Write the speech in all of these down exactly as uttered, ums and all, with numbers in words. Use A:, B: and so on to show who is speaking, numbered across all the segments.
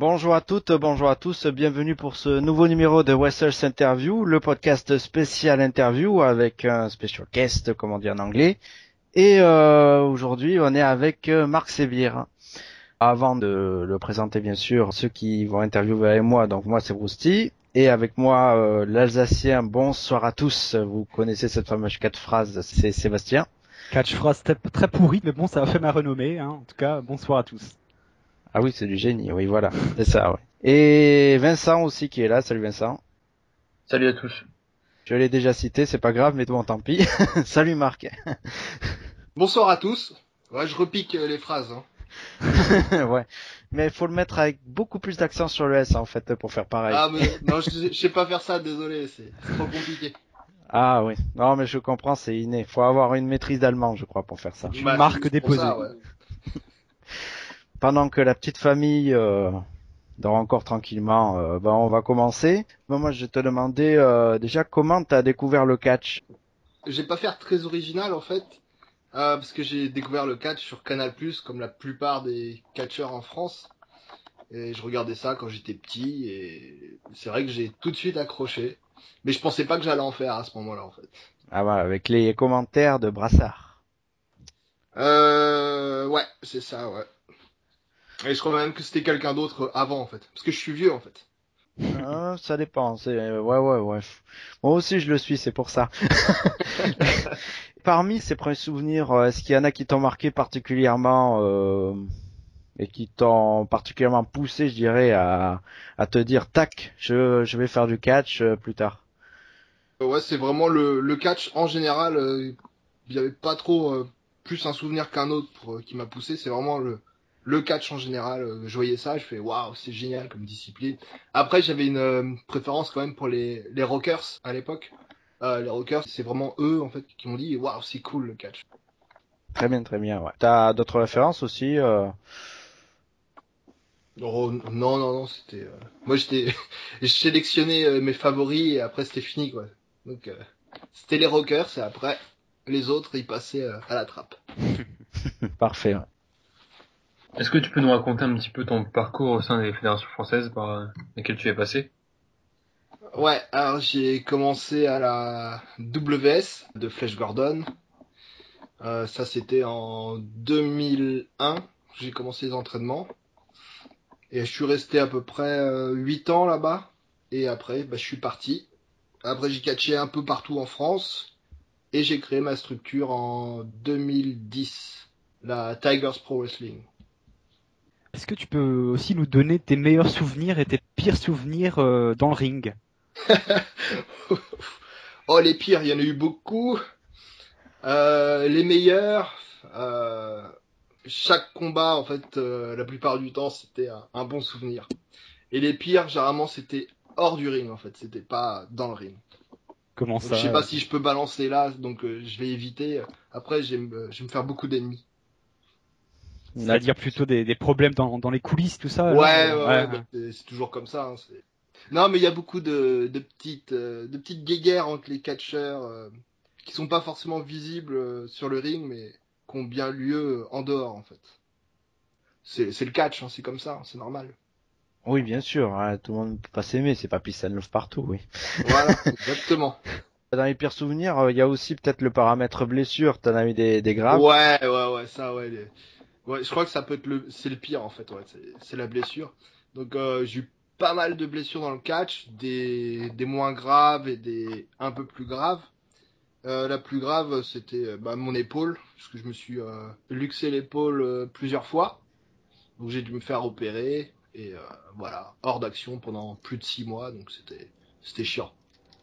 A: Bonjour à toutes, bonjour à tous, bienvenue pour ce nouveau numéro de Wrestlers Interview, le podcast spécial interview avec un special guest, comme on dit en anglais. Et euh, aujourd'hui, on est avec euh, Marc Sévir. Avant de le présenter, bien sûr, ceux qui vont interviewer avec moi, donc moi c'est Rousty, et avec moi euh, l'Alsacien. Bonsoir à tous. Vous connaissez cette fameuse quatre phrases, c'est Sébastien.
B: Catchphrase très pourrie, mais bon, ça a fait ma renommée, hein. En tout cas, bonsoir à tous.
A: Ah oui, c'est du génie, oui, voilà, c'est ça, ouais. Et Vincent aussi qui est là. Salut Vincent.
C: Salut à tous.
A: Je l'ai déjà cité, c'est pas grave, mais bon, tant pis. Salut Marc.
D: Bonsoir à tous. Ouais, je repique les phrases.
A: Hein. Ouais, mais il faut le mettre avec beaucoup plus d'accent sur le S en fait pour faire pareil.
D: Ah mais non, je, je sais pas faire ça, désolé, c'est trop compliqué.
A: Ah oui, non mais je comprends, c'est inné. Faut avoir une maîtrise d'allemand, je crois, pour faire ça.
B: Une
D: Bah,
B: marque
D: c'est
B: déposée.
D: ça, ouais.
A: Pendant que la petite famille euh, dort encore tranquillement, euh, ben on va commencer. Ben, moi, je vais te demander euh, déjà comment t'as découvert le catch.
D: Je vais pas faire très original en fait, euh, parce que j'ai découvert le catch sur Canal+, comme la plupart des catcheurs en France. Et je regardais ça quand j'étais petit, et c'est vrai que j'ai tout de suite accroché. Mais je pensais pas que j'allais en faire à ce moment-là en fait.
A: Ah voilà, avec les commentaires de Brassard.
D: Euh, ouais, c'est ça, ouais. Et je crois même que c'était quelqu'un d'autre avant en fait, parce que je suis vieux en fait.
A: Euh, ça dépend, c'est ouais ouais ouais. Moi aussi je le suis, c'est pour ça. Parmi ces premiers souvenirs, euh, est-ce qu'il y en a qui t'ont marqué particulièrement euh, et qui t'ont particulièrement poussé, je dirais, à, à te dire tac, je, je vais faire du catch euh, plus tard.
D: Ouais, c'est vraiment le, le catch en général. euh, Il y avait pas trop euh, plus un souvenir qu'un autre pour, euh, qui m'a poussé. C'est vraiment le, le catch en général. euh, je voyais ça, je fais waouh, c'est génial comme discipline. Après, j'avais une euh, préférence quand même pour les, les rockers à l'époque. Euh, les rockers, c'est vraiment eux en fait qui m'ont dit waouh, c'est cool le catch.
A: Très bien, très bien. Ouais. T'as d'autres références aussi euh...
D: Oh, non, non, non, c'était. euh, Moi, j'étais, j'ai sélectionné euh, mes favoris et après c'était fini quoi. Donc, euh, c'était les rockers et après les autres ils passaient euh, à la trappe.
A: Parfait. Ouais.
C: Est-ce que tu peux nous raconter un petit peu ton parcours au sein des fédérations françaises par euh, lesquelles tu es passé?
D: Ouais, alors j'ai commencé à la W S de Flash Gordon. Euh, ça c'était en deux mille un. J'ai commencé les entraînements. Et je suis resté à peu près euh, huit ans là-bas. Et après, bah, je suis parti. Après j'ai catché un peu partout en France. Et j'ai créé ma structure en deux mille dix. La Tigers Pro Wrestling.
B: Est-ce que tu peux aussi nous donner tes meilleurs souvenirs et tes pires souvenirs euh, dans le ring?
D: Oh les pires, il y en a eu beaucoup. Euh, les meilleurs, euh, chaque combat, en fait, euh, la plupart du temps, c'était un, un bon souvenir. Et les pires, généralement, c'était hors du ring, en fait. C'était pas dans le ring.
B: Comment
D: Donc, je sais
B: ça?
D: pas si je peux balancer là, donc euh, je vais éviter. Après, je vais me, je vais me faire beaucoup d'ennemis.
B: C'est-à-dire plutôt des, des problèmes dans, dans les coulisses, tout ça, genre,
D: Ouais,
B: euh,
D: ouais,
B: ouais,
D: ouais, bah,
B: ouais.
D: c'est c'est toujours comme ça. Hein, c'est- non, mais il y a beaucoup de, de petites, euh, de petites guéguerres entre les catcheurs euh, qui sont pas forcément visibles euh, sur le ring, mais qui ont bien lieu en dehors, en fait. C'est c'est le catch, hein, c'est comme ça, hein, c'est normal.
A: Oui, bien sûr. Hein, tout le monde ne peut pas s'aimer, c'est pas peace and love partout. Oui.
D: Voilà, exactement.
A: Dans les pires souvenirs, euh, il y a aussi peut-être le paramètre blessure. T'en as eu des, des graves.
D: Ouais, ouais, ouais, ça, ouais. les- Ouais, je crois que ça peut être le, c'est le pire en fait, ouais, c'est c'est la blessure. Donc euh, j'ai eu pas mal de blessures dans le catch, des, des moins graves et des un peu plus graves. Euh, la plus grave, c'était euh, bah, mon épaule, parce que je me suis euh, luxé l'épaule euh, plusieurs fois. Donc j'ai dû me faire opérer et euh, voilà, hors d'action pendant plus de six mois, donc c'était c'était chiant.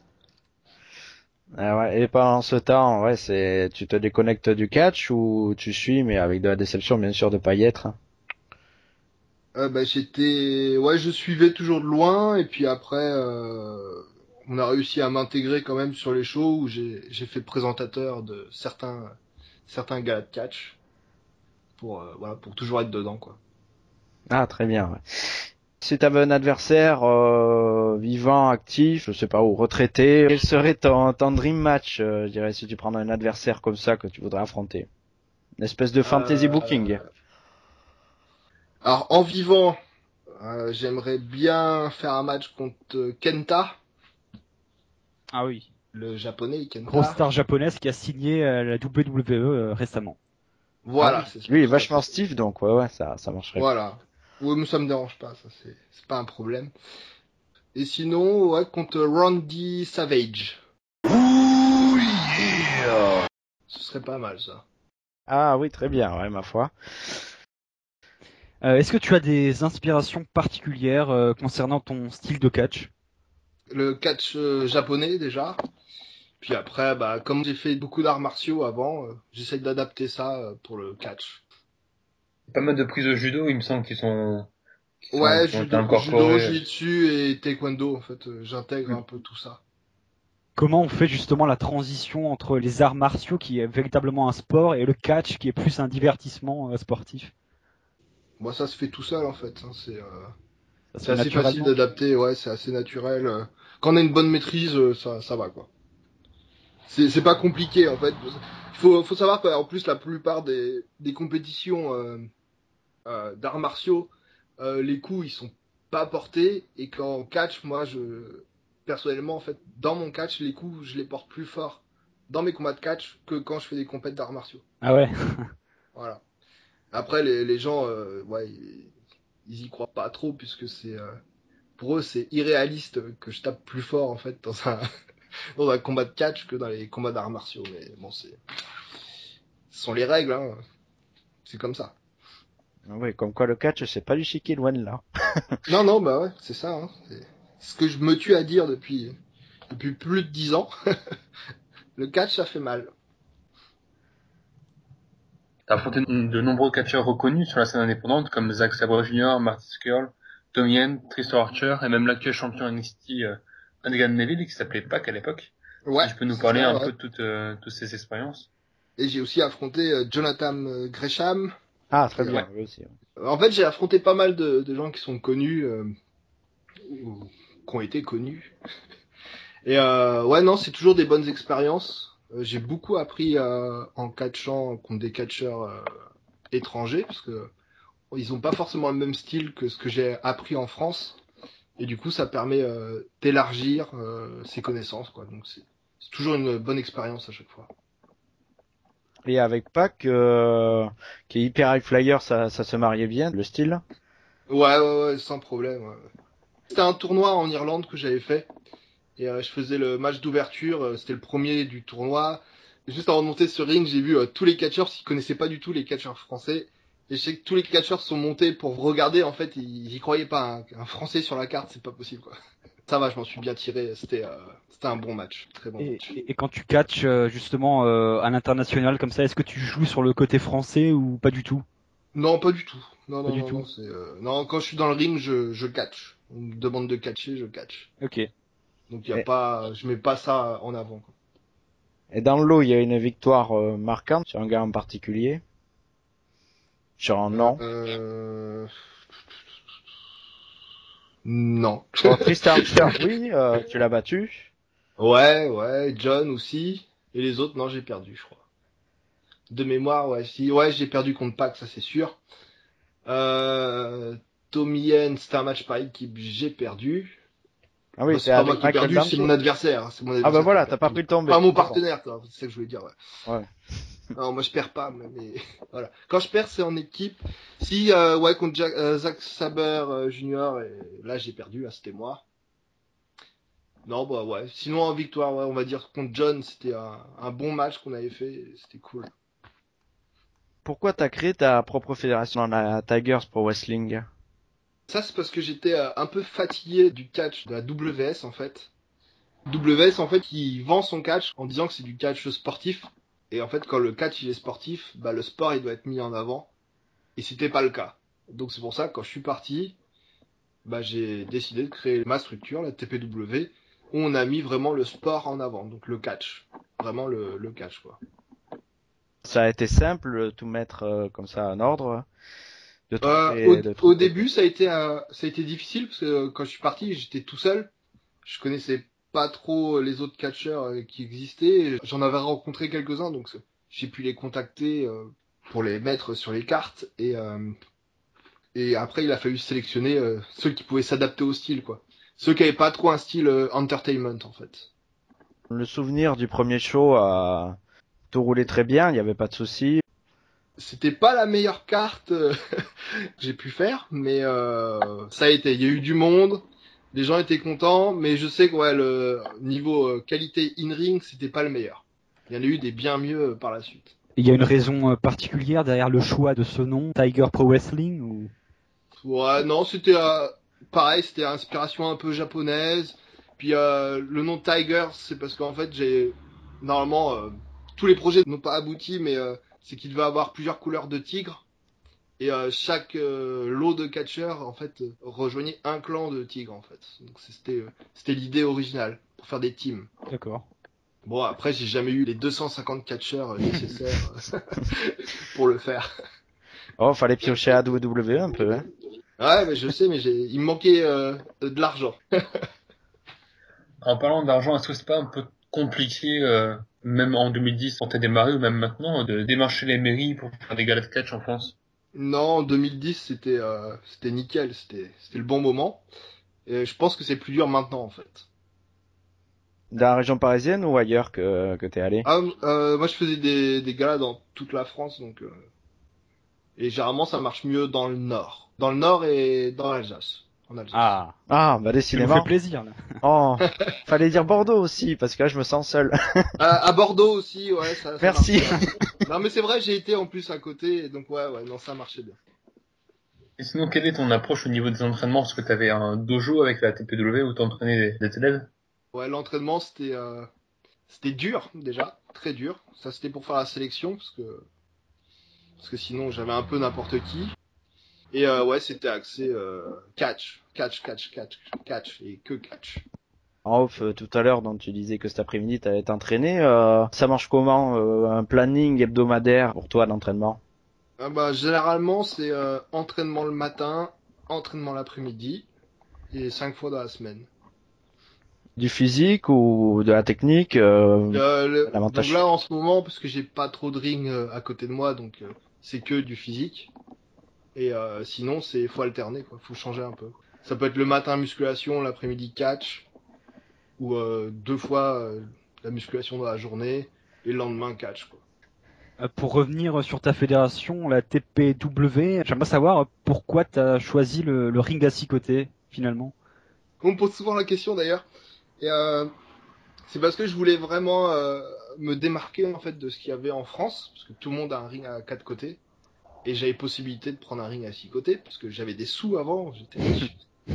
A: Ah ouais, et pendant ce temps, ouais, c'est, tu te déconnectes du catch ou tu suis, mais avec de la déception, bien sûr, de pas y être. Hein.
D: Euh, bah, j'étais, ouais, je suivais toujours de loin et puis après, euh, on a réussi à m'intégrer quand même sur les shows où j'ai j'ai fait présentateur de certains certains galas de catch pour euh, voilà pour toujours être dedans quoi.
A: Ah, très bien. Ouais. Si tu avais un adversaire euh, vivant, actif, je sais pas où, retraité, quel serait ton, ton dream match, euh, je dirais, si tu prends un adversaire comme ça que tu voudrais affronter? Une espèce de fantasy
D: Euh,
A: booking.
D: alors en vivant, Euh, j'aimerais bien faire un match contre Kenta,
B: Ah oui.
D: le japonais Kenta.
B: Grosse star japonaise qui a signé euh, la W W E euh, récemment.
D: Voilà,
A: Ah oui.
D: c'est
A: Lui, il est
D: tout à
A: vachement
D: fait.
A: stiff, donc ouais, ouais, ça, ça marcherait.
D: Voilà. Oui, mais ça me dérange pas, ça c'est c'est pas un problème. Et sinon, ouais, contre Randy Savage. Ce serait pas mal ça.
A: Ah oui, très bien, ouais, ma foi.
B: Euh, Est-ce que tu as des inspirations particulières euh, concernant ton style de catch?
D: Le catch euh, japonais déjà. Puis après, bah comme j'ai fait beaucoup d'arts martiaux avant, euh, j'essaye d'adapter ça euh, pour le catch.
C: Pas mal de prises au judo, il me semble, qui sont, qui sont,
D: Ouais,
C: qui ont été
D: judo, judo,
C: incorporées.
D: jiu-jitsu et taekwondo en fait, euh, j'intègre
C: Mm.
D: un peu tout ça.
B: Comment on fait justement la transition entre les arts martiaux qui est véritablement un sport et le catch qui est plus un divertissement euh, sportif?
D: Moi, ça se fait tout seul en fait. Hein, c'est euh,
B: Ça se
D: c'est
B: fait
D: assez facile
B: naturellement?
D: d'adapter. Ouais, c'est assez naturel. euh. Quand on a une bonne maîtrise, euh, ça, ça va quoi. C'est c'est pas compliqué en fait. Faut faut savoir qu'en plus la plupart des des compétitions euh, euh, d'arts martiaux, euh, les coups ils sont pas portés et qu'en catch, moi je personnellement en fait dans mon catch les coups je les porte plus fort dans mes combats de catch que quand je fais des compètes d'arts martiaux.
B: Ah ouais.
D: Voilà. Après les les gens euh, ouais ils, ils y croient pas trop puisque c'est euh, pour eux c'est irréaliste que je tape plus fort en fait dans un dans un combat de catch que dans les combats d'arts martiaux. Mais bon c'est ce sont les règles hein. C'est comme ça.
A: Oui, comme quoi le catch, c'est pas du chiqui loin de là.
D: Non non bah ouais c'est ça. Hein. C'est ce que je me tue à dire depuis depuis plus de dix ans. Le catch, ça fait mal.
C: T'as affronté de nombreux catcheurs reconnus sur la scène indépendante, comme Zack Sabre junior, Marty Scurll, Tommy Yen, Tristan Archer, et même l'actuel champion N X T, euh, Adrian Neville, qui s'appelait Pac à l'époque.
D: Ouais,
C: Si tu peux nous
D: c'est
C: parler
D: ça,
C: un
D: ouais.
C: peu de toutes, euh, toutes ces expériences.
D: Et j'ai aussi affronté euh, Jonathan euh, Gresham.
A: Ah,
D: Qui
A: très
D: est, euh,
A: bien, oui aussi.
D: En fait, j'ai affronté pas mal de, de gens qui sont connus, euh, ou qui ont été connus. Et euh, ouais, non, c'est toujours des bonnes expériences. Euh, j'ai beaucoup appris euh, en catchant contre des catcheurs euh, étrangers, parce que ils ont pas forcément le même style que ce que j'ai appris en France. Et du coup, ça permet euh, d'élargir euh, ses connaissances, quoi. Donc c'est c'est toujours une bonne expérience à chaque fois.
A: Et avec Pac, euh, qui est hyper high flyer, ça, ça se mariait bien, le style.
D: Ouais, ouais, ouais, sans problème. Ouais. C'était un tournoi en Irlande que j'avais fait. Et euh, je faisais le match d'ouverture. euh, C'était le premier du tournoi. Et juste avant de monter sur ring, j'ai vu euh, tous les catcheurs, qui connaissaient pas du tout les catcheurs français. Et je sais que tous les catcheurs sont montés pour regarder. En fait, ils y croyaient pas. Un, un Français sur la carte, c'est pas possible, quoi. Ça va, je m'en suis bien tiré. C'était euh, c'était un bon match. Très bon
B: Et,
D: match.
B: et, et quand tu catches euh, justement euh, à l'international comme ça, est-ce que tu joues sur le côté français ou pas du tout?
D: Non, pas du tout. Non,
B: Pas
D: non,
B: du
D: non,
B: tout.
D: non. C'est euh, non. Quand je suis dans le ring, je je catch. On me demande de catcher, je catch.
B: Ok.
D: Donc il y a
A: Et,
D: pas, je mets pas ça en avant, quoi.
A: et dans le lot, il y a une victoire euh, marquante sur un gars en particulier. Sur un nom.
D: Euh... Non.
A: Bon, Tristan Archer, oui, euh, tu l'as battu.
D: Ouais, ouais, John aussi. Et les autres, non, j'ai perdu, je crois. De mémoire, ouais, si, ouais, j'ai perdu contre Pac, ça c'est sûr. Euh... Tommy Yen, c'était un match par équipe, j'ai perdu.
A: Ah
D: Bah,
A: oui, c'est
D: c'est pas moi
A: avec
D: qui ai
A: Michael
D: perdu, c'est mon
A: Dempsey.
D: adversaire. hein, C'est mon
A: Ah bah
D: adversaire qui a
A: voilà, t'as pas
D: perdu.
A: pris le tombé.
D: Pas mon
A: C'est bon.
D: partenaire, quoi. C'est ça que je voulais dire, ouais.
A: Ouais.
D: Non, moi je perds pas, mais, mais- voilà. Quand je perds, c'est en équipe. Si, euh, ouais, contre Jack, euh, Zack Saber euh, Junior, et là j'ai perdu, là c'était moi. Non, bah ouais. Sinon, en victoire, ouais, on va dire contre John, c'était un, un bon match qu'on avait fait, et c'était cool.
A: Pourquoi t'as créé ta propre fédération dans la Tigers Pro Wrestling?
D: Ça, c'est parce que j'étais euh, un peu fatigué du catch de la W S en fait. W S en fait, il vend son catch en disant que c'est du catch sportif. Et en fait, quand le catch il est sportif, bah le sport il doit être mis en avant. Et c'était pas le cas. Donc c'est pour ça que quand je suis parti, bah j'ai décidé de créer ma structure, la T P W, où on a mis vraiment le sport en avant, donc le catch. Vraiment le, le catch quoi.
A: Ça a été simple de tout mettre euh, comme ça en ordre, de
D: Euh, au,
A: trouver, de
D: au
A: trouver.
D: début, ça a été euh, ça a été difficile parce que euh, quand je suis parti, j'étais tout seul. Je connaissais pas trop les autres catcheurs euh, qui existaient. J'en avais rencontré quelques-uns, donc j'ai pu les contacter euh, pour les mettre sur les cartes et euh, Et après, il a fallu sélectionner euh, ceux qui pouvaient s'adapter au style, quoi. Ceux qui avaient pas trop un style euh, entertainment, en fait.
A: Le souvenir du premier show a tout roulé très bien, il n'y avait pas de soucis.
D: C'était pas la meilleure carte euh, que j'ai pu faire, mais euh, ça a été. Il y a eu du monde, les gens étaient contents, mais je sais que ouais, le niveau euh, qualité in-ring, c'était pas le meilleur. Il y en a eu des bien mieux euh, par la suite.
B: Il y a une raison euh, particulière derrière le choix de ce nom, Tiger Pro Wrestling ou...
D: Ouais, non, c'était euh, pareil, c'était inspiration un peu japonaise. Puis euh, le nom Tiger, c'est parce qu'en fait, j'ai normalement euh, tous les projets n'ont pas abouti, mais euh, c'est qu'il devait avoir plusieurs couleurs de tigre. Et euh, chaque euh, lot de catcheurs, en fait, euh, rejoignait un clan de tigres, en fait. Donc c'était euh, c'était l'idée originale, pour faire des teams.
B: D'accord.
D: Bon, après, j'ai jamais eu les deux cent cinquante catcheurs euh, nécessaires euh, pour le faire.
A: Oh, fallait piocher à W W E un peu, hein.
D: Ouais, mais je sais, mais j'ai... il me manquait euh, de l'argent.
C: En parlant d'argent, est-ce que c'est pas un peu compliqué, euh, même en deux mille dix, quand t'as démarré, ou même maintenant, de démarcher les mairies pour faire des galas de catch en France?
D: Non, en deux mille dix, c'était euh, c'était nickel, c'était c'était le bon moment. Et je pense que c'est plus dur maintenant, en fait.
A: Dans la région parisienne ou ailleurs que, que t'es allé?
D: Ah, euh, moi, je faisais des, des galas dans toute la France, donc... Euh... Et généralement, ça marche mieux dans le Nord. Dans le Nord et dans l'Alsace. En Alsace.
B: Ah,
A: Ah, bah
B: tu nous
A: décidément.
B: fais plaisir là.
A: Oh, fallait dire Bordeaux aussi, parce que là je me sens seul.
D: À, à Bordeaux aussi, ouais, ça, ça
A: Merci.
D: marche bien. Non, mais c'est vrai, j'ai été en plus à côté, et donc ouais, ouais, non, ça marchait bien.
C: Et sinon, quelle est ton approche au niveau des entraînements? Est-ce que t'avais un dojo avec la T P W où t'entraînais des, des élèves?
D: Ouais, l'entraînement, c'était euh, c'était dur, déjà, très dur. Ça, c'était pour faire la sélection, parce que parce que sinon, j'avais un peu n'importe qui. Et euh, ouais, c'était axé euh, catch, catch, catch, catch, catch, et que catch.
A: En off, euh, tout à l'heure, dont tu disais que cet après-midi t'allais t'entraîner, euh, ça marche comment, euh, un planning hebdomadaire pour toi d'entraînement?
D: Ah bah, généralement, c'est euh, entraînement le matin, entraînement l'après-midi, et cinq fois dans la semaine.
A: Du physique ou de la technique, euh,
D: Euh, le-
A: l'avantage.
D: Donc là, en ce moment, parce que j'ai pas trop de ring euh, à côté de moi, donc euh, c'est que du physique. Et euh, sinon, c'est faut alterner, quoi. Faut changer un peu. Ça peut être le matin musculation, l'après-midi catch, ou euh, deux fois euh, la musculation dans la journée, et le lendemain catch, quoi.
B: Euh, Pour revenir sur ta fédération, la T P W, j'aimerais savoir pourquoi tu as choisi le, le ring à six côtés, finalement.
D: On me pose souvent la question d'ailleurs. Et euh, c'est parce que je voulais vraiment euh, me démarquer en fait de ce qu'il y avait en France, parce que tout le monde a un ring à quatre côtés. Et j'avais possibilité de prendre un ring à six côtés, parce que j'avais des sous avant, j'étais riche.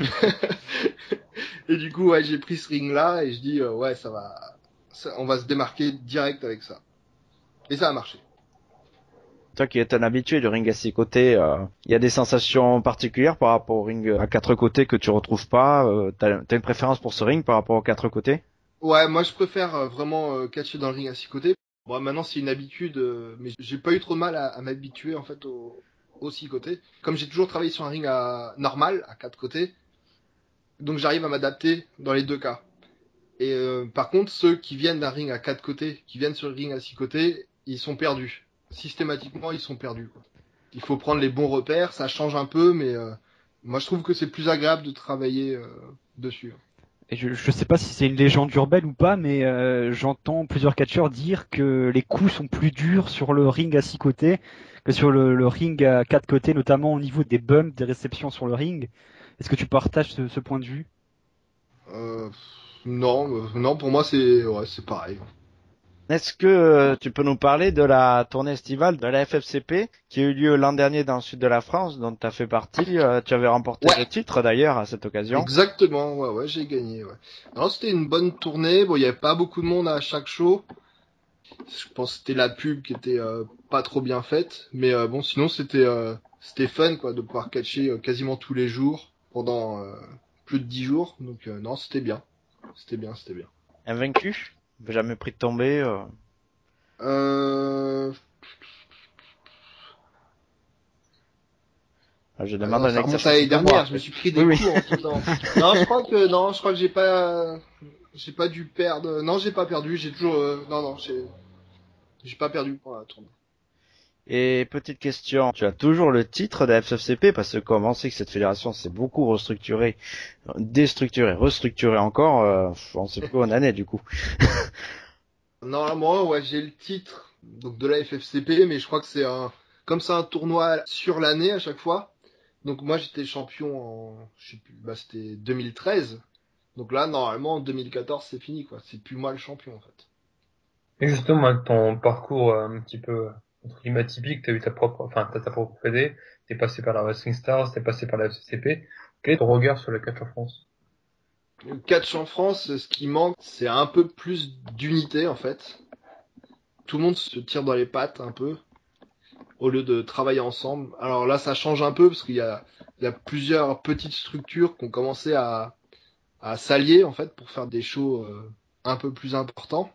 D: Et du coup, ouais, j'ai pris ce ring-là, et je dis, euh, ouais, ça va, ça, on va se démarquer direct avec ça. Et ça a marché.
A: Toi qui es un habitué du ring à six côtés, euh, il y a des sensations particulières par rapport au ring à quatre côtés que tu retrouves pas. Euh, t'as, t'as une préférence pour ce ring par rapport aux quatre côtés?
D: Ouais, moi je préfère euh, vraiment euh, catcher dans le ring à six côtés. Bon, maintenant c'est une habitude, euh, mais j'ai pas eu trop de mal à, à m'habituer en fait au, aux six côtés. Comme j'ai toujours travaillé sur un ring à normal, à quatre côtés, donc j'arrive à m'adapter dans les deux cas. Et euh, par contre, ceux qui viennent d'un ring à quatre côtés, qui viennent sur le ring à six côtés, ils sont perdus. Systématiquement, ils sont perdus, quoi. Il faut prendre les bons repères, ça change un peu, mais euh, moi je trouve que c'est plus agréable de travailler euh, dessus.
B: Et je, je sais pas si c'est une légende urbaine ou pas, mais euh, j'entends plusieurs catcheurs dire que les coups sont plus durs sur le ring à six côtés que sur le, le ring à quatre côtés, notamment au niveau des bumps, des réceptions sur le ring. Est-ce que tu partages ce, ce point de vue?
D: Euh, non, euh, non, pour moi c'est ouais, c'est pareil.
A: Est-ce que euh, tu peux nous parler de la tournée estivale de la F F C P qui a eu lieu l'an dernier dans le sud de la France, dont tu as fait partie. Euh, tu avais remporté
D: Ouais.
A: le titre d'ailleurs à cette occasion.
D: Exactement, ouais, ouais, j'ai gagné. Ouais. Non, c'était une bonne tournée. Bon, il y avait pas beaucoup de monde à chaque show. Je pense que c'était la pub qui était euh, pas trop bien faite, mais euh, bon, sinon c'était euh, c'était fun quoi de pouvoir catcher euh, quasiment tous les jours pendant euh, plus de dix jours. Donc euh, non, c'était bien, c'était bien, c'était bien.
A: Invaincu, jamais pris de tomber. Euh...
D: Euh...
A: Je
D: Ah
A: demande
D: non,
A: un
D: ça remonte
A: exercice
D: à l'année
A: pour moi.
D: dernière. Je me suis pris des
A: Oui,
D: coups en tout temps. Non, je crois que non, je crois que j'ai pas, j'ai pas dû perdre. Non, j'ai pas perdu. J'ai toujours, euh... non, non, j'ai, j'ai pas perdu pour la tournée.
A: Et petite question, tu as toujours le titre de la F F C P parce que comme on sait que cette fédération s'est beaucoup restructurée, déstructurée, restructurée encore, euh, on sait plus où on en est du coup.
D: Normalement, ouais, j'ai le titre donc de la F F C P, mais je crois que c'est un comme c'est un tournoi sur l'année à chaque fois. Donc moi j'étais champion en je sais plus, bah c'était deux mille treize. Donc là normalement en deux mille quatorze c'est fini quoi, c'est plus moi le champion en fait.
C: Et justement, avec ton parcours euh, un petit peu, euh, entre guillemets, atypique, t'as eu ta propre, enfin, t'as ta propre fédé, t'es passé par la Wrestling Stars, t'es passé par la F C C P. Quel est ton regard sur le catch en France?
D: Le catch en France, ce qui manque, c'est un peu plus d'unité en fait. Tout le monde se tire dans les pattes un peu au lieu de travailler ensemble. Alors là ça change un peu parce qu'il y a il y a plusieurs petites structures qui ont commencé à à s'allier en fait pour faire des shows euh, un peu plus importants.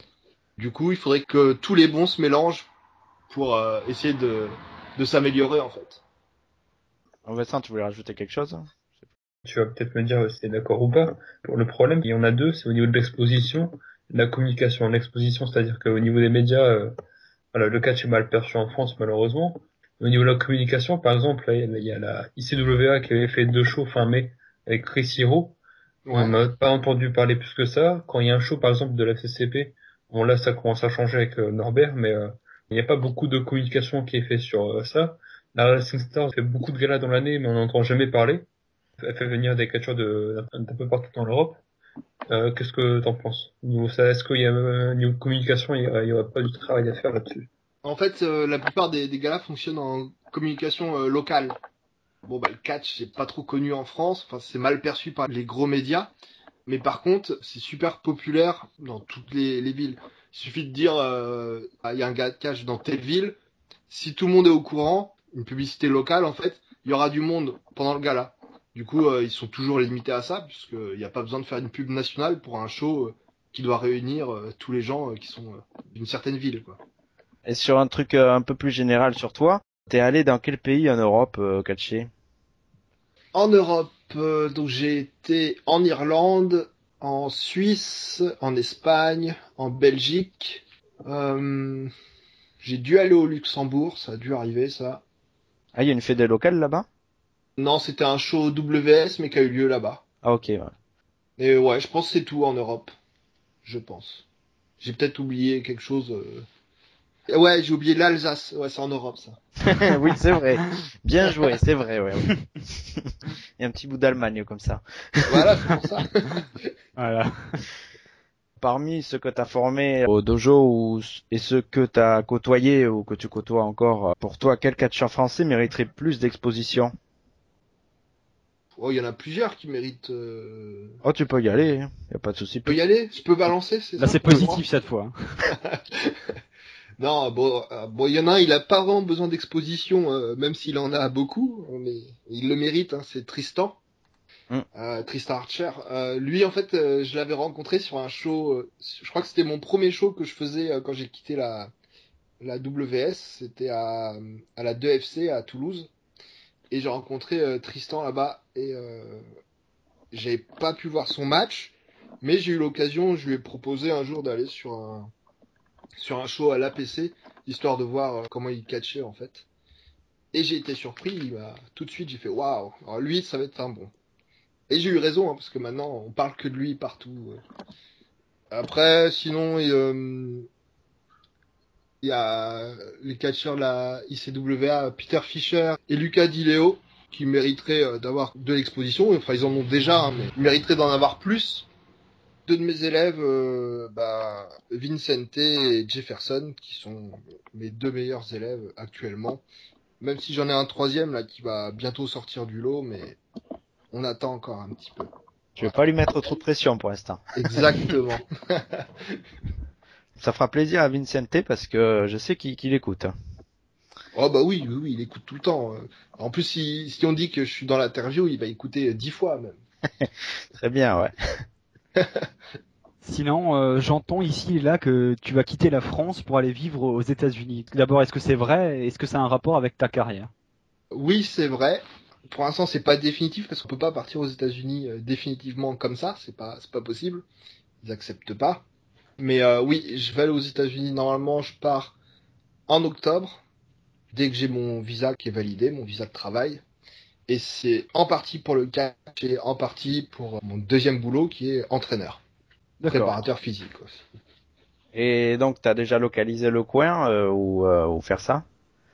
D: Du coup, il faudrait que tous les bons se mélangent pour euh, essayer de, de s'améliorer en fait.
A: Vincent, tu voulais rajouter quelque chose?
C: Tu vas peut-être me dire si t'es d'accord ou pas. Pour le problème, il y en a deux, c'est au niveau de l'exposition, la communication. L'exposition, c'est-à-dire qu'au niveau des médias, euh, voilà, le catch est mal perçu en France, malheureusement. Au niveau de la communication, par exemple, là, il y a la I C W A qui avait fait deux shows fin mai avec Chris Hero. On
D: Ouais.
C: n'a pas entendu parler plus que ça. Quand il y a un show, par exemple, de la C C P, bon là, ça commence à changer avec euh, Norbert, mais euh, il n'y a pas beaucoup de communication qui est fait sur euh, ça. La Wrestling Stars fait beaucoup de galas dans l'année, mais on n'entend jamais parler. Elle fait venir des catcheurs de, d'un peu partout dans l'Europe. Euh, qu'est-ce que t'en penses? Niveau ça, est-ce qu'il y a euh, niveau communication, il y, a, il y aura pas du travail à faire là-dessus?
D: En fait, euh, la plupart des, des galas fonctionnent en communication euh, locale. Bon, bah le catch, c'est pas trop connu en France. Enfin, c'est mal perçu par les gros médias. Mais par contre, c'est super populaire dans toutes les, les villes. Il suffit de dire, euh, ah, il y a un gars de catch dans telle ville. Si tout le monde est au courant, une publicité locale, en fait, il y aura du monde pendant le gala. Du coup, euh, ils sont toujours limités à ça, puisqu'il n'y a pas besoin de faire une pub nationale pour un show euh, qui doit réunir euh, tous les gens euh, qui sont euh, d'une certaine ville, quoi.
A: Et sur un truc euh, un peu plus général sur toi, t'es allé dans quel pays en Europe, euh, catché?
D: En Europe, euh, donc j'ai été en Irlande, en Suisse, en Espagne, en Belgique. Euh, j'ai dû aller au Luxembourg, ça a dû arriver, ça.
A: Ah, il y a une fédé locale là-bas?
D: Non, c'était un show W S, mais qui a eu lieu là-bas.
A: Ah, ok, ouais.
D: Et ouais, je pense que c'est tout en Europe. Je pense. J'ai peut-être oublié quelque chose. euh. Ouais, j'ai oublié l'Alsace. Ouais, c'est en Europe, ça.
A: Oui, c'est vrai. Bien joué, c'est vrai, ouais, ouais. Il y a un petit bout d'Allemagne comme ça.
D: Voilà, c'est pour ça.
B: Voilà.
A: Parmi ceux que t'as formés au dojo ou, et ceux que t'as côtoyés ou que tu côtoies encore, pour toi, quel catcheur français mériterait plus d'exposition?
D: Oh, il y en a plusieurs qui méritent. Euh...
A: Oh, tu peux y aller, hein. Y a pas de souci.
D: Je peux y aller? Je peux balancer, c'est
B: Là,
D: ça?
B: c'est positif cette fois.
D: Non, bon, euh, bon, il y en a un, il a pas vraiment besoin d'exposition, euh, même s'il en a beaucoup, mais il le mérite, hein, c'est Tristan.
A: Mm.
D: Euh, Tristan Archer. Euh, lui, en fait, euh, je l'avais rencontré sur un show, euh, je crois que c'était mon premier show que je faisais euh, quand j'ai quitté la, la W S, c'était à, à la deux F C à Toulouse. Et j'ai rencontré euh, Tristan là-bas, et euh, j'avais pas pu voir son match, mais j'ai eu l'occasion, je lui ai proposé un jour d'aller sur un, sur un show à l'A P C, histoire de voir euh, comment il catchait en fait. Et j'ai été surpris, il m'a tout de suite j'ai fait waouh, alors lui ça va être un bon. Et j'ai eu raison hein, parce que maintenant on parle que de lui partout. Après sinon il euh, y a les catcheurs de la I C W A, Peter Fischer et Lucas Di Leo qui mériteraient euh, d'avoir de l'exposition. Enfin ils en ont déjà, hein, mais ils mériteraient d'en avoir plus. Deux de mes élèves, euh, bah, Vincente et Jefferson, qui sont mes deux meilleurs élèves actuellement. Même si j'en ai un troisième là qui va bientôt sortir du lot, mais on attend encore un petit peu.
A: Je vais pas lui mettre trop de pression pour l'instant.
D: Exactement.
A: Ça fera plaisir à Vincente parce que je sais qu'il qu'il écoute.
D: Oh bah oui, oui, oui, il écoute tout le temps. En plus, si, si on dit que je suis dans l'interview, il va écouter dix fois même.
A: Très bien, ouais.
B: Sinon, euh, j'entends ici et là que tu vas quitter la France pour aller vivre aux États-Unis. D'abord, est-ce que c'est vrai? Est-ce que ça a un rapport avec ta carrière?
D: Oui, c'est vrai. Pour l'instant, c'est pas définitif parce qu'on peut pas partir aux États-Unis euh, définitivement comme ça. C'est pas, c'est pas possible. Ils acceptent pas. Mais euh, oui, je vais aller aux États-Unis. Normalement, je pars en octobre. dès que j'ai mon visa qui est validé, mon visa de travail. Et c'est en partie pour le catch et en partie pour mon deuxième boulot qui est entraîneur,
B: D'accord.
D: préparateur physique aussi.
A: Et donc, t'as déjà localisé le coin euh, où, euh, où faire ça?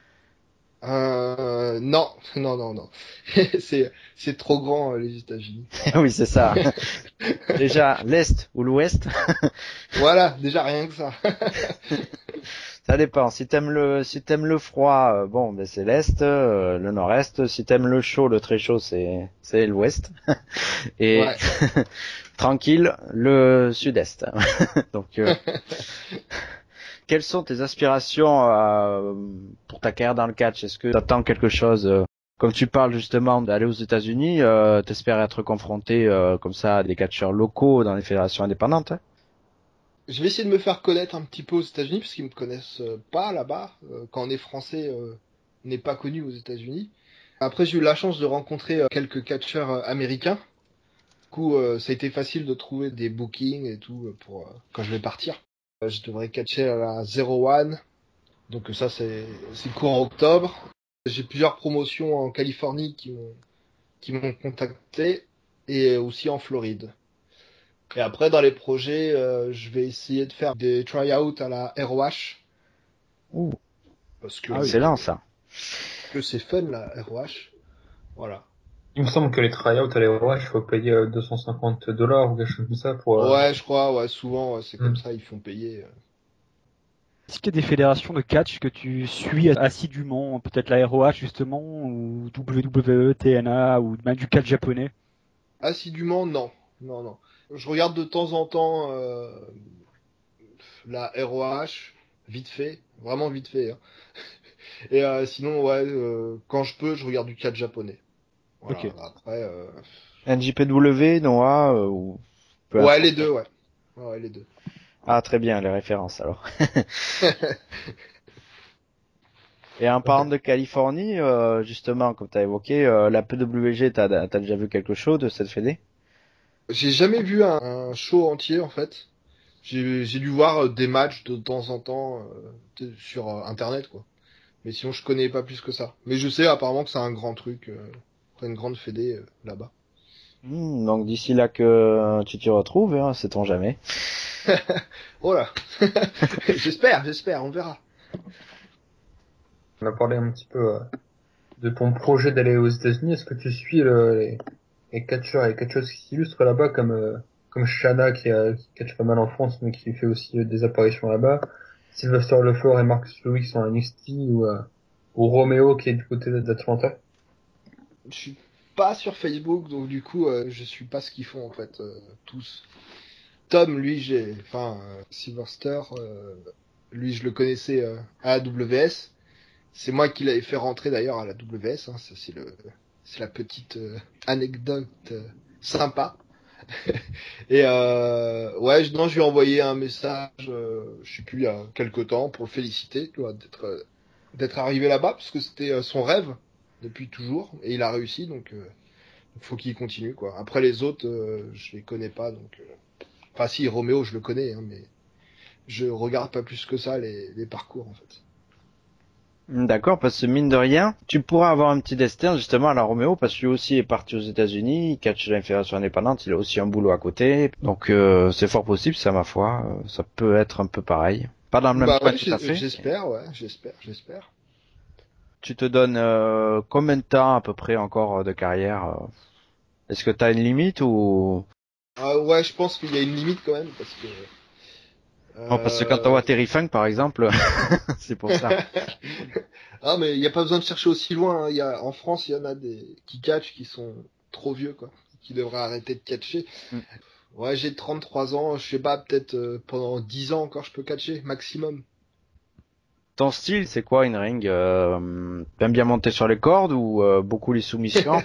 D: Euh, non, non, non, non. c'est, c'est trop grand, euh, les États-Unis.
A: Oui, c'est ça. Déjà, l'Est ou l'Ouest,
D: Voilà, déjà rien que ça.
A: ça dépend. Si t'aimes le, si t'aimes le froid, euh, bon, ben c'est l'Est, euh, le Nord-Est. Si t'aimes le chaud, le très chaud, c'est, c'est l'Ouest. Et
D: Ouais.
A: tranquille, le Sud-Est. Donc, euh, quelles sont tes aspirations euh, pour ta carrière dans le catch? Est-ce que t'attends quelque chose euh, comme tu parles justement d'aller aux États-Unis, euh, t'espères être confronté euh, comme ça à des catcheurs locaux dans les fédérations indépendantes, hein?
D: Je vais essayer de me faire connaître un petit peu aux États-Unis parce qu'ils me connaissent euh, pas là-bas. Euh, quand on est français, euh, on n'est pas connu aux États-Unis. Après, j'ai eu la chance de rencontrer euh, quelques catcheurs euh, américains. Du coup, euh, ça a été facile de trouver des bookings et tout euh, pour euh, quand je vais partir. Euh, je devrais catcher à la zéro one. Donc ça, c'est c'est courant octobre. J'ai plusieurs promotions en Californie qui m'ont qui m'ont contacté et aussi en Floride. Et après, dans les projets, euh, je vais essayer de faire des try-outs à la R O H
A: Ouh,
D: parce que
B: Ah oui.
A: excellent ça.
D: que c'est fun la R O H. Voilà.
C: Il me semble que les tryouts à l'E R O H, il faut payer euh, deux cent cinquante dollars ou quelque chose comme ça pour... euh,
D: Ouais, je crois. Ouais, souvent ouais, c'est
C: hmm.
D: comme ça, ils font payer. euh.
B: Est-ce qu'il y a des fédérations de catch que tu suis assidûment, peut-être la R O H justement, ou W W E, T N A, ou même du catch japonais?
D: Assidûment, non, non, non. Je regarde de temps en temps euh, la R O H, vite fait, vraiment vite fait. Hein. Et euh, sinon, ouais, euh, quand je peux, je regarde du catch japonais. Voilà.
B: Ok.
D: Après, euh...
A: N J P W, Noah, euh, ou peu
D: ouais, les
A: importe.
D: deux, ouais. Ouais, les deux.
A: Ah, très bien, les références alors. Et en parlant de Californie, euh, justement, comme tu as évoqué, euh, la P W G, t'as t'as déjà vu quelque chose de cette fédé?
D: J'ai jamais vu un, un show entier en fait. J'ai j'ai dû voir euh, des matchs de temps en temps euh, sur euh, internet quoi. Mais sinon je connais pas plus que ça. Mais je sais apparemment que c'est un grand truc, euh, une grande fédé euh, là-bas.
A: Hmm, donc d'ici là que euh, tu t'y retrouves, hein, sait-on jamais.
D: Oh là. J'espère, j'espère, on verra.
C: On a parlé un petit peu euh, de ton projet d'aller aux États-Unis. Est-ce que tu suis le, les, les catcheurs et les catcheuses qui s'illustrent là-bas, comme euh, comme Shanna qui, a, qui catch pas mal en France, mais qui fait aussi euh, des apparitions là-bas, Sylvester Lefort et Marcus Lewis sont à N X T, ou, euh, ou Romeo qui est du côté d'Atlanta?
D: Je suis pas sur Facebook donc du coup euh, je suis pas ce qu'ils font en fait euh, tous. Tom lui j'ai, enfin euh, Sylvester, euh, lui je le connaissais euh, à A W S. C'est moi qui l'avais fait rentrer d'ailleurs à la W S, hein, ça c'est le, c'est la petite euh, anecdote euh, sympa. Et euh, ouais, je- non, je lui ai envoyé un message, euh, je sais plus, il y a quelque temps, pour le féliciter, tu vois, d'être euh, d'être arrivé là-bas, parce que c'était euh, son rêve depuis toujours, et il a réussi, donc euh, faut qu'il continue, quoi. Après les autres, euh, je les connais pas, donc. euh, Enfin si, Roméo, je le connais, hein, mais je regarde pas plus que ça les, les parcours en fait.
A: Hmm, d'accord, parce que mine de rien, tu pourras avoir un petit destin justement à la Roméo, parce que lui aussi est parti aux États-Unis, il catch la fédération indépendante, il a aussi un boulot à côté, donc euh, c'est fort possible, ça ma foi, euh, ça peut être un peu pareil. Pas dans le même
D: Bah
A: coin
D: ouais,
A: tout à
D: j'ai-
A: fait.
D: j'espère, ouais, j'espère, j'espère.
A: Tu te donnes euh, combien de temps à peu près encore euh, de carrière? euh Est-ce que t'as une limite ou...
D: Ah ouais, je pense qu'il y a une limite quand même, parce que.
A: Non, parce que quand on
D: Euh...
A: voit Terry Funk par exemple, c'est pour ça.
D: ah mais il n'y a pas besoin de chercher aussi loin. Hein. Il y a, en France, il y en a des qui catchent qui sont trop vieux, quoi, qui devraient arrêter de catcher.
A: Hmm.
D: Ouais, j'ai trente-trois ans, je sais pas, peut-être euh, pendant dix ans encore, je peux catcher maximum.
A: Ton style, c'est quoi une ring? euh, T'aimes bien monter sur les cordes ou euh, beaucoup les soumissions?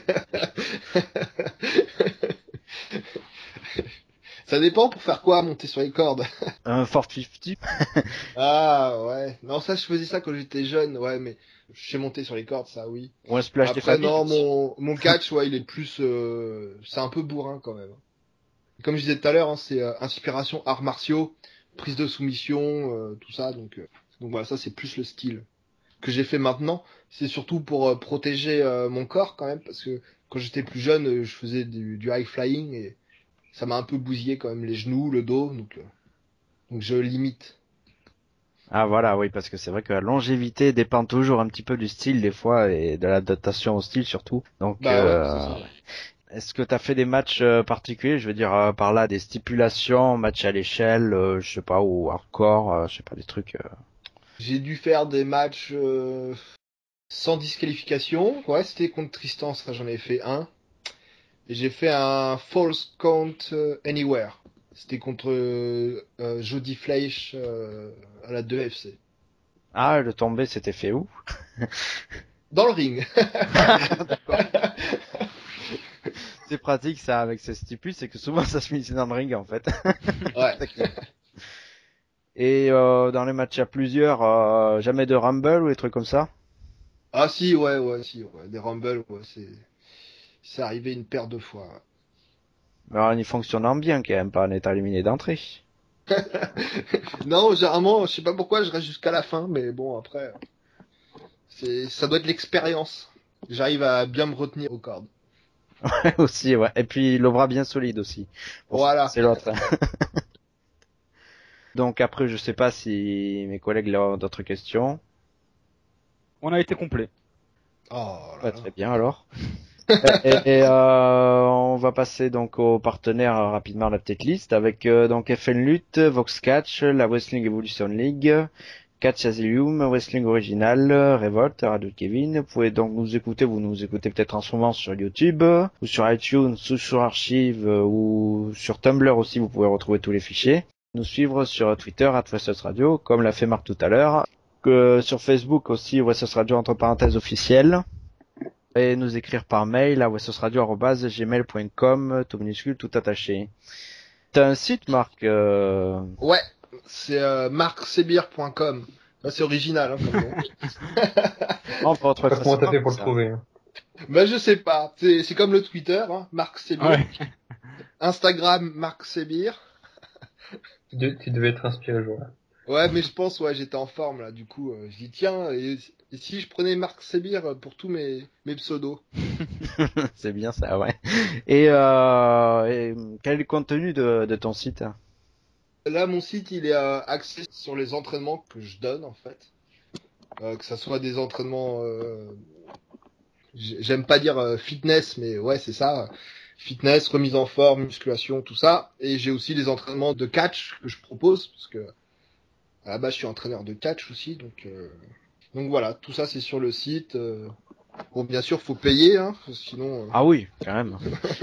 D: Ça dépend pour faire quoi, monter sur les cordes.
A: Un Fort cinquante?
D: Ah ouais, non ça je faisais ça quand j'étais jeune, ouais mais je sais monter sur les cordes, ça oui.
A: Ou un splash des
D: Après
A: familles?
D: non, mon mon catch, ouais, il est plus, euh, c'est un peu bourrin quand même. Comme je disais tout à l'heure, hein, c'est euh, inspiration arts martiaux, prise de soumission, euh, tout ça, donc euh, donc voilà, ça c'est plus le style. que j'ai fait maintenant, c'est surtout pour euh, protéger euh, mon corps quand même, parce que quand j'étais plus jeune, euh, je faisais du, du high flying et ça m'a un peu bousillé quand même les genoux, le dos, donc, euh, donc je limite.
A: Ah voilà, oui, parce que c'est vrai que la longévité dépend toujours un petit peu du style des fois et de l'adaptation au style surtout. Donc,
D: Bah ouais, c'est
A: euh,
D: ça.
A: est-ce que tu as fait des matchs euh, particuliers? Je veux dire euh, par là des stipulations, match à l'échelle, euh, je sais pas, ou hardcore, euh, je sais pas, des trucs. euh.
D: J'ai dû faire des matchs euh, sans disqualification. Ouais, c'était contre Tristan, ça j'en ai fait un. Et j'ai fait un false count euh, anywhere. C'était contre euh, euh, Jody Fleisch euh, à la deux F C.
A: Ah, le tombé, c'était fait où?
D: Dans le ring.
A: D'accord. C'est pratique ça avec ce stipule, c'est que souvent ça se finissait dans le ring en fait.
D: Ouais.
A: Et euh, dans les matchs à plusieurs, euh, jamais de rumble ou des trucs comme ça?
D: Ah si, ouais, ouais, si, ouais. Des Rumble, ouais, c'est c'est arrivé une paire de fois.
A: Mais en y fonctionnant bien quand même, pas en étant éliminé d'entrée.
D: Ouais. Non, généralement, je sais pas pourquoi, je reste jusqu'à la fin, mais bon, après, c'est ça doit être l'expérience. J'arrive à bien me retenir aux cordes.
A: Ouais, aussi, ouais. Et puis le bras bien solide aussi. Pour ça,
D: Voilà.
A: c'est l'autre. Donc après, je sais pas si mes collègues là ont d'autres questions.
B: On a été complet.
D: Oh là
A: Ouais,
D: là.
A: très bien alors. Et, et, euh, on va passer donc aux partenaires euh, rapidement la petite liste avec euh, donc F N Lutte, Vox Catch, la Wrestling Evolution League, Catch Asylum, Wrestling Original, Revolt, Radio Kevin. Vous pouvez donc nous écouter, vous nous écoutez peut-être en ce moment sur YouTube ou sur iTunes ou sur Archive euh, ou sur Tumblr aussi, vous pouvez retrouver tous les fichiers. Nous suivre sur Twitter at Wessos Radio comme l'a fait Marc tout à l'heure. Que sur Facebook aussi Wessos Radio entre parenthèses officiel. Et nous écrire par mail à wessosradio arobase gmail point com, tout minuscule, tout attaché. T'as un site, Marc euh...
D: Ouais, c'est euh, marc sebir point com. Bah, c'est original, hein, comme nom.
A: on peut retrouver
C: Comment t'as
A: facilement
C: fait pour le
A: ça.
C: trouver hein?
D: Bah je sais pas, c'est c'est comme le Twitter, hein, Marc Sebir.
B: Ouais.
D: Instagram, Marc Sebir.
C: Tu, de- tu devais être inspiré ce jour-là.
D: Ouais, mais je pense, ouais, j'étais en forme là, du coup, euh, je dis tiens, et, et si je prenais Marc Sebir pour tous mes mes pseudos.
A: C'est bien ça, ouais. Et, euh, et quel est le contenu de, de ton site?
D: Là, mon site, il est euh, axé sur les entraînements que je donne en fait, euh, que ça soit des entraînements, euh, j- j'aime pas dire euh, fitness, mais ouais, c'est ça. Fitness, remise en forme, musculation, tout ça. Et j'ai aussi des entraînements de catch que je propose, parce que à la base je suis entraîneur de catch aussi, donc euh, donc voilà, tout ça c'est sur le site. euh. Bon, bien sûr, faut payer, hein, sinon euh,
A: Ah oui, quand même.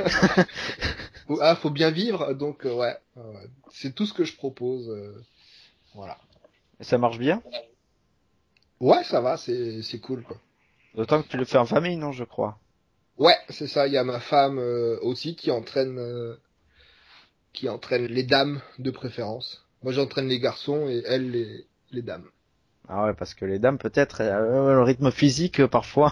D: faut, ah, faut bien vivre, donc euh, ouais, ouais, c'est tout ce que je propose, euh, voilà.
A: Et ça marche bien?
D: Ouais, ça va, c'est c'est cool quoi.
A: D'autant que tu le fais en famille, non, je crois.
D: Ouais, c'est ça. Il y a ma femme euh, aussi qui entraîne euh, qui entraîne les dames de préférence. Moi, j'entraîne les garçons et elle les les dames.
A: Ah ouais, parce que les dames, peut-être, euh, le rythme physique, euh, parfois,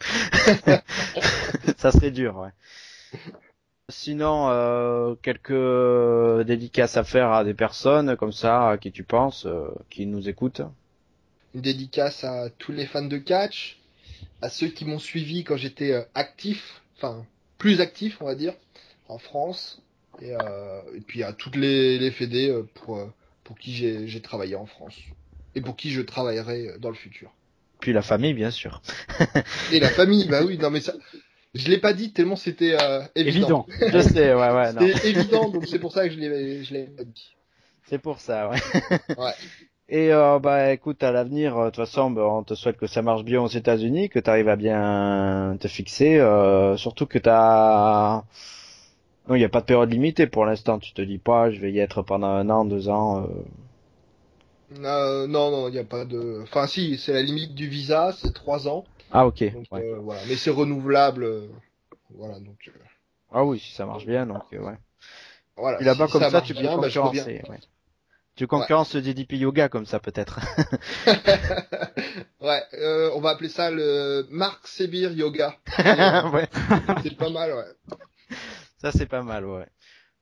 A: ça serait dur, ouais. Sinon, euh, quelques dédicaces à faire à des personnes comme ça, à qui tu penses, euh, qui nous écoutent.
D: Une dédicace à tous les fans de catch, à ceux qui m'ont suivi quand j'étais euh, actif, enfin plus actif, on va dire, en France, et, euh, et puis à toutes les les fédés euh, pour euh, pour qui j'ai j'ai travaillé en France et pour qui je travaillerai euh, dans le futur.
A: Puis la famille, bien sûr.
D: Et la famille, bah oui, non mais ça, je l'ai pas dit tellement c'était euh, évident.
B: Évident.
A: Je sais, ouais, ouais, non.
D: C'était évident, donc c'est pour ça que je l'ai je l'ai pas dit.
A: C'est pour ça, ouais.
D: Ouais.
A: Et euh, bah écoute, à l'avenir, euh, de toute façon, bah, on te souhaite que ça marche bien aux États-Unis, que tu arrives à bien te fixer, euh, surtout que t'as... Non, il n'y a pas de période limitée pour l'instant. Tu te dis pas, je vais y être pendant un an, deux ans. Euh...
D: Euh, non, non, il n'y a pas de. Enfin, si, c'est la limite du visa, c'est trois ans.
A: Ah ok.
D: Donc
A: Ouais.
D: euh, voilà, mais c'est renouvelable. euh, Voilà, donc euh,
A: Ah oui, si ça marche bien, donc euh, ouais.
D: voilà.
A: Et là-bas
D: Si
A: comme
D: ça
A: ça,
D: marche
A: tu peux
D: bien, bah je reviens.
A: concurrencer. Ouais. Tu concurrences le D D P Yoga comme ça peut-être.
D: Ouais, euh, on va appeler ça le Marc Sebir Yoga.
A: Ouais.
D: C'est pas mal, ouais.
A: Ça c'est pas mal, ouais.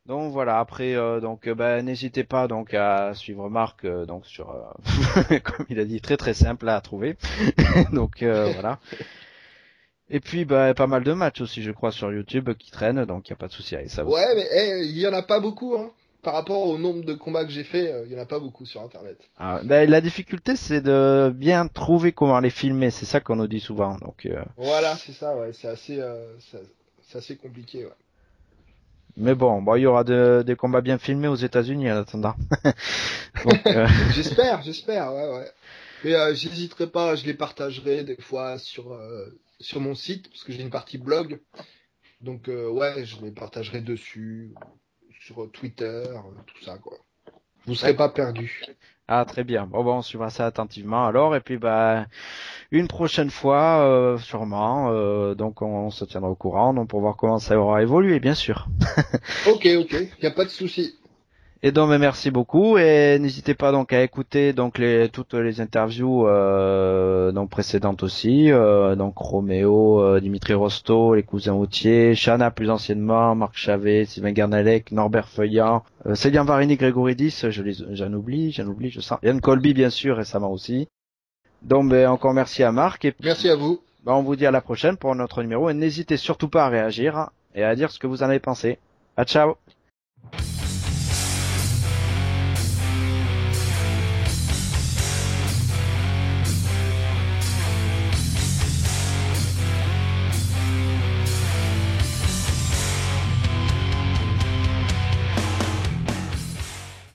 A: Donc voilà, après euh, donc euh, bah, n'hésitez pas donc à suivre Marc euh, donc sur euh, comme il a dit très très simple à trouver. Donc euh, voilà. Et puis bah pas mal de matchs aussi je crois sur YouTube qui traînent donc il y a pas de souci avec ça aussi.
D: Ouais, mais eh, il y en a pas beaucoup, hein. Par rapport au nombre de combats que j'ai fait, euh, il y en a pas beaucoup sur Internet.
A: Ah, bah, la difficulté c'est de bien trouver comment les filmer, c'est ça qu'on nous dit souvent. Donc euh,
D: Voilà, c'est ça, ouais, c'est assez, euh, c'est c'est assez compliqué, ouais.
A: mais bon, bon il y aura de- des combats bien filmés aux États-Unis en attendant. Donc euh,
D: J'espère, j'espère, ouais, ouais. Mais euh, j'hésiterai pas, je les partagerai des fois sur euh, sur mon site parce que j'ai une partie blog. Donc euh, ouais, je les partagerai dessus, sur Twitter, euh, tout ça quoi. Vous serez pas perdus.
A: ah très bien. Bon bon on suivra ça attentivement alors et puis bah une prochaine fois euh, sûrement euh, donc on, on se tiendra au courant donc pour voir comment ça aura évolué bien sûr.
D: Ok, ok, y a pas de souci.
A: Et donc mais merci beaucoup et n'hésitez pas donc à écouter donc les toutes les interviews euh, donc précédentes aussi euh, donc Roméo, euh, Dimitri Rosto, les cousins Autier, Chana plus anciennement, Marc Chavet, Sylvain Garnalec, Norbert Feuillant, euh, Célian Varini, Grégory Dix, je les j'en oublie, j'en oublie, je sens. Yann Colby bien sûr récemment aussi. Donc ben encore merci à Marc et puis
D: Merci à vous.
A: ben, on vous dit à la prochaine pour notre numéro et n'hésitez surtout pas à réagir et à dire ce que vous en avez pensé. À ciao.